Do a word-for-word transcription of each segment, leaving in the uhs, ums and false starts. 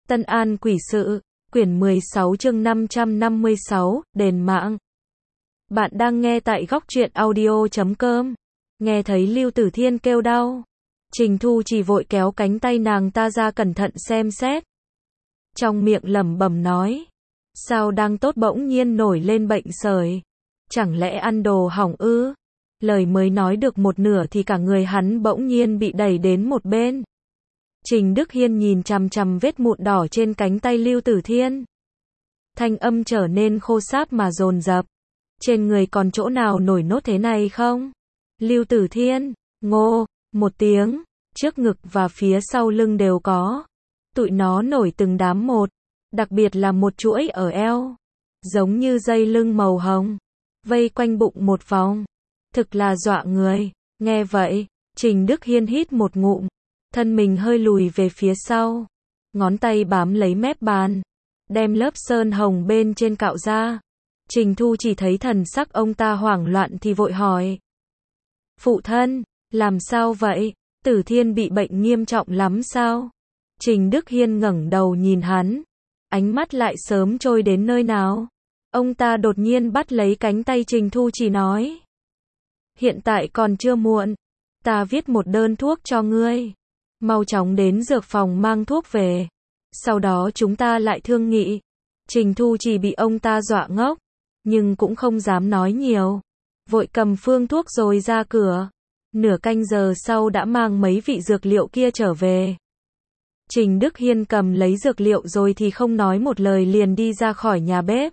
Tân An Quỷ Sự, quyển mười sáu chương năm trăm năm mươi sáu, đền mạng. Bạn đang nghe tại góc truyện audio chấm com. Nghe thấy Lưu Tử Thiên kêu đau, Trình Thu chỉ vội kéo cánh tay nàng ta ra cẩn thận xem xét. Trong miệng lẩm bẩm nói, sao đang tốt bỗng nhiên nổi lên bệnh sởi, chẳng lẽ ăn đồ hỏng ư? Lời mới nói được một nửa thì cả người hắn bỗng nhiên bị đẩy đến một bên. Trình Đức Hiên nhìn chằm chằm vết mụn đỏ trên cánh tay Lưu Tử Thiên. Thanh âm trở nên khô sáp mà dồn dập. Trên người còn chỗ nào nổi nốt thế này không? Lưu Tử Thiên, ngô, một tiếng, trước ngực và phía sau lưng đều có. Tụi nó nổi từng đám một, đặc biệt là một chuỗi ở eo, giống như dây lưng màu hồng, vây quanh bụng một vòng. Thực là dọa người. Nghe vậy, Trình Đức Hiên hít một ngụm, thân mình hơi lùi về phía sau, ngón tay bám lấy mép bàn, đem lớp sơn hồng bên trên cạo ra. Trình Thu chỉ thấy thần sắc ông ta hoảng loạn thì vội hỏi. Phụ thân, làm sao vậy? Tử Thiên bị bệnh nghiêm trọng lắm sao? Trình Đức Hiên ngẩng đầu nhìn hắn, ánh mắt lại sớm trôi đến nơi nào. Ông ta đột nhiên bắt lấy cánh tay Trình Thu chỉ nói. Hiện tại còn chưa muộn, ta viết một đơn thuốc cho ngươi. Mau chóng đến dược phòng mang thuốc về. Sau đó chúng ta lại thương nghị. Trình Thu chỉ bị ông ta dọa ngốc, nhưng cũng không dám nói nhiều. Vội cầm phương thuốc rồi ra cửa. Nửa canh giờ sau đã mang mấy vị dược liệu kia trở về. Trình Đức Hiên cầm lấy dược liệu rồi thì không nói một lời liền đi ra khỏi nhà bếp,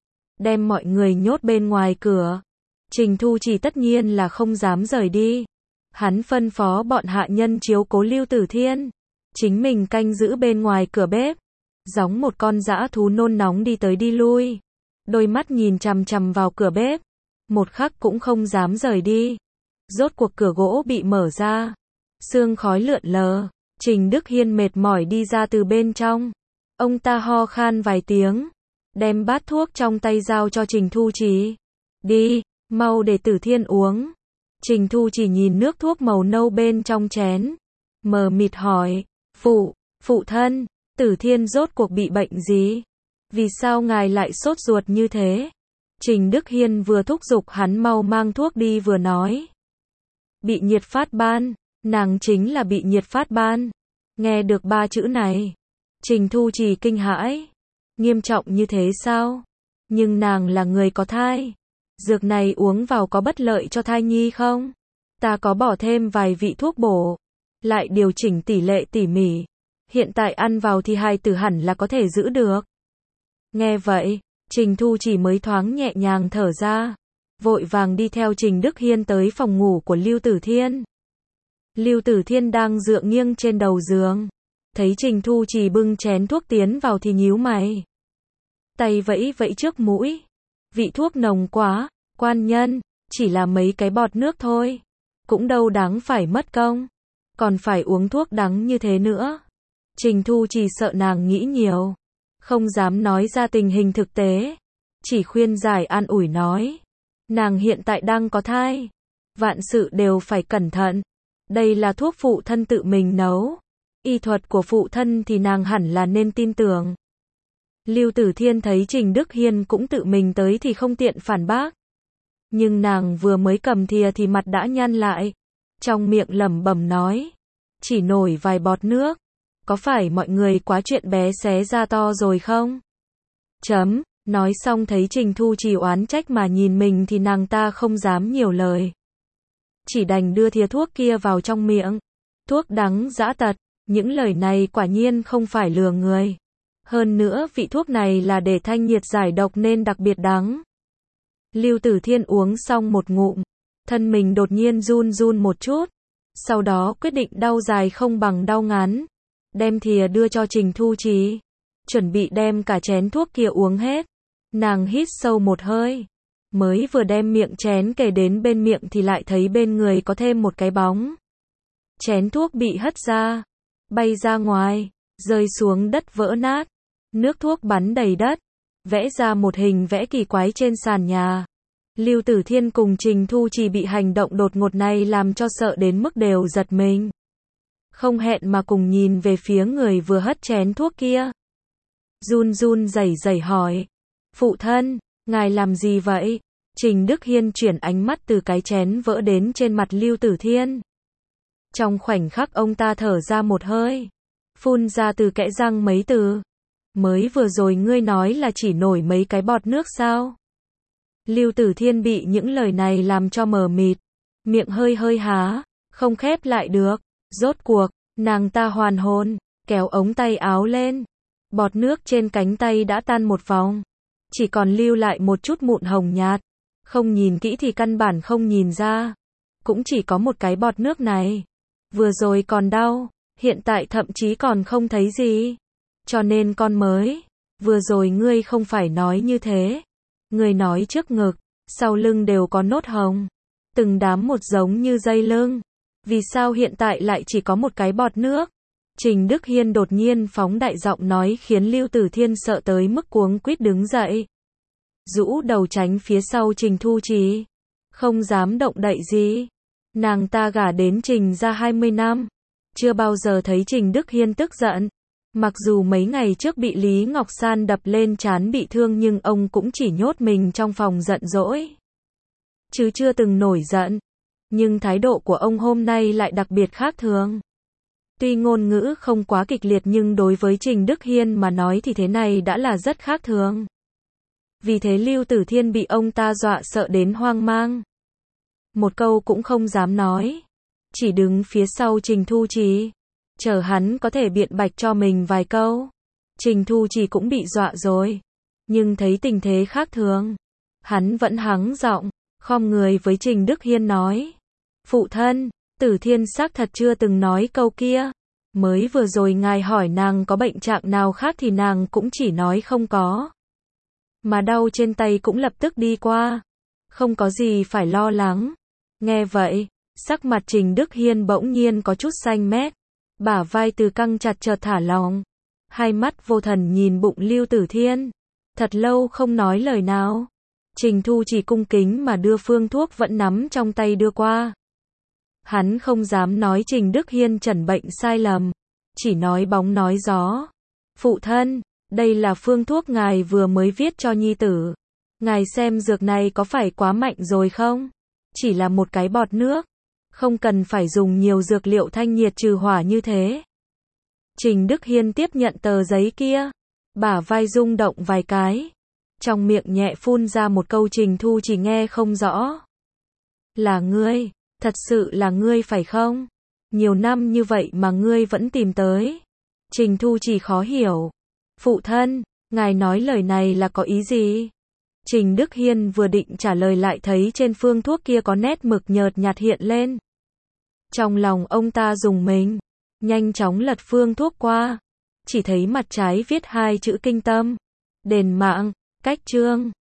đem mọi người nhốt bên ngoài cửa. Trình Thu chỉ tất nhiên là không dám rời đi. Hắn phân phó bọn hạ nhân chiếu cố Lưu Tử Thiên, chính mình canh giữ bên ngoài cửa bếp, giống một con dã thú nôn nóng đi tới đi lui, đôi mắt nhìn chằm chằm vào cửa bếp, một khắc cũng không dám rời đi. Rốt cuộc cửa gỗ bị mở ra, sương khói lượn lờ. Trình Đức Hiên mệt mỏi đi ra từ bên trong. Ông ta ho khan vài tiếng, đem bát thuốc trong tay giao cho Trình Thu Chỉ. Đi, mau để Tử Thiên uống. Trình Thu chỉ nhìn nước thuốc màu nâu bên trong chén, mờ mịt hỏi, phụ, phụ thân, Tử Thiên rốt cuộc bị bệnh gì? Vì sao ngài lại sốt ruột như thế? Trình Đức Hiên vừa thúc giục hắn mau mang thuốc đi vừa nói. Bị nhiệt phát ban, nàng chính là bị nhiệt phát ban. Nghe được ba chữ này, Trình Thu chỉ kinh hãi. Nghiêm trọng như thế sao? Nhưng nàng là người có thai. Dược này uống vào có bất lợi cho thai nhi không? Ta có bỏ thêm vài vị thuốc bổ, lại điều chỉnh tỷ lệ tỉ mỉ. Hiện tại ăn vào thì hài tử hẳn là có thể giữ được. Nghe vậy, Trình Thu chỉ mới thoáng nhẹ nhàng thở ra, vội vàng đi theo Trình Đức Hiên tới phòng ngủ của Lưu Tử Thiên. Lưu Tử Thiên đang dựa nghiêng trên đầu giường, thấy Trình Thu chỉ bưng chén thuốc tiến vào thì nhíu mày, tay vẫy vẫy trước mũi. Vị thuốc nồng quá, quan nhân, chỉ là mấy cái bọt nước thôi, cũng đâu đáng phải mất công, còn phải uống thuốc đắng như thế nữa. Trình Thu chỉ sợ nàng nghĩ nhiều, không dám nói ra tình hình thực tế, chỉ khuyên giải an ủi nói, nàng hiện tại đang có thai, vạn sự đều phải cẩn thận, đây là thuốc phụ thân tự mình nấu, y thuật của phụ thân thì nàng hẳn là nên tin tưởng. Lưu Tử Thiên thấy Trình Đức Hiên cũng tự mình tới thì không tiện phản bác. Nhưng nàng vừa mới cầm thìa thì mặt đã nhăn lại, trong miệng lẩm bẩm nói, chỉ nổi vài bọt nước, có phải mọi người quá chuyện bé xé ra to rồi không? Chấm, nói xong thấy Trình Thu chỉ oán trách mà nhìn mình thì nàng ta không dám nhiều lời. Chỉ đành đưa thìa thuốc kia vào trong miệng. Thuốc đắng dã tật, những lời này quả nhiên không phải lừa người. Hơn nữa vị thuốc này là để thanh nhiệt giải độc nên đặc biệt đắng. Lưu Tử Thiên uống xong một ngụm, thân mình đột nhiên run run một chút, sau đó quyết định đau dài không bằng đau ngắn, đem thìa đưa cho Trình Thu Chỉ, chuẩn bị đem cả chén thuốc kia uống hết. Nàng hít sâu một hơi, mới vừa đem miệng chén kề đến bên miệng thì lại thấy bên người có thêm một cái bóng. Chén thuốc bị hất ra, bay ra ngoài, rơi xuống đất vỡ nát. Nước thuốc bắn đầy đất, vẽ ra một hình vẽ kỳ quái trên sàn nhà. Lưu Tử Thiên cùng Trình Thu chỉ bị hành động đột ngột này làm cho sợ đến mức đều giật mình. Không hẹn mà cùng nhìn về phía người vừa hất chén thuốc kia. run run rẩy rẩy hỏi. Phụ thân, ngài làm gì vậy? Trình Đức Hiên chuyển ánh mắt từ cái chén vỡ đến trên mặt Lưu Tử Thiên. Trong khoảnh khắc ông ta thở ra một hơi, phun ra từ kẽ răng mấy từ. Mới vừa rồi ngươi nói là chỉ nổi mấy cái bọt nước sao? Lưu Tử Thiên bị những lời này làm cho mờ mịt, miệng hơi hơi há, không khép lại được. Rốt cuộc, nàng ta hoàn hồn, kéo ống tay áo lên. Bọt nước trên cánh tay đã tan một vòng, chỉ còn lưu lại một chút mụn hồng nhạt. Không nhìn kỹ thì căn bản không nhìn ra. Cũng chỉ có một cái bọt nước này. Vừa rồi còn đau, hiện tại thậm chí còn không thấy gì. Cho nên con mới, vừa rồi ngươi không phải nói như thế. Ngươi nói trước ngực, sau lưng đều có nốt hồng. Từng đám một giống như dây lưng. Vì sao hiện tại lại chỉ có một cái bọt nước? Trình Đức Hiên đột nhiên phóng đại giọng nói khiến Lưu Tử Thiên sợ tới mức cuống quýt đứng dậy. Rũ đầu tránh phía sau Trình Thu Trì. Không dám động đậy gì. Nàng ta gả đến Trình ra hai mươi năm. Chưa bao giờ thấy Trình Đức Hiên tức giận. Mặc dù mấy ngày trước bị Lý Ngọc San đập lên trán bị thương nhưng ông cũng chỉ nhốt mình trong phòng giận dỗi. Chứ chưa từng nổi giận. Nhưng thái độ của ông hôm nay lại đặc biệt khác thường. Tuy ngôn ngữ không quá kịch liệt nhưng đối với Trình Đức Hiên mà nói thì thế này đã là rất khác thường. Vì thế Lưu Tử Thiên bị ông ta dọa sợ đến hoang mang. Một câu cũng không dám nói. Chỉ đứng phía sau Trình Thu Trì. Chờ hắn có thể biện bạch cho mình vài câu. Trình Thu Trì cũng bị dọa rồi. Nhưng thấy tình thế khác thường. Hắn vẫn hắng giọng, khom người với Trình Đức Hiên nói. Phụ thân, Tử Thiên xác thật chưa từng nói câu kia. Mới vừa rồi ngài hỏi nàng có bệnh trạng nào khác thì nàng cũng chỉ nói không có. Mà đau trên tay cũng lập tức đi qua. Không có gì phải lo lắng. Nghe vậy, sắc mặt Trình Đức Hiên bỗng nhiên có chút xanh mét. Bả vai từ căng chặt chợt thả lỏng. Hai mắt vô thần nhìn bụng Lưu Tử Thiên. Thật lâu không nói lời nào. Trình Thu chỉ cung kính mà đưa phương thuốc vẫn nắm trong tay đưa qua. Hắn không dám nói Trình Đức Hiên chẩn bệnh sai lầm. Chỉ nói bóng nói gió. Phụ thân, đây là phương thuốc ngài vừa mới viết cho nhi tử. Ngài xem dược này có phải quá mạnh rồi không? Chỉ là một cái bọt nước. Không cần phải dùng nhiều dược liệu thanh nhiệt trừ hỏa như thế. Trình Đức Hiên tiếp nhận tờ giấy kia. Bả vai rung động vài cái. Trong miệng nhẹ phun ra một câu Trình Thu chỉ nghe không rõ. Là ngươi, thật sự là ngươi phải không? Nhiều năm như vậy mà ngươi vẫn tìm tới. Trình Thu chỉ khó hiểu. Phụ thân, ngài nói lời này là có ý gì? Trình Đức Hiên vừa định trả lời lại thấy trên phương thuốc kia có nét mực nhợt nhạt hiện lên. Trong lòng ông ta rùng mình, nhanh chóng lật phương thuốc qua. Chỉ thấy mặt trái viết hai chữ kinh tâm. Đền mạng, cách chương.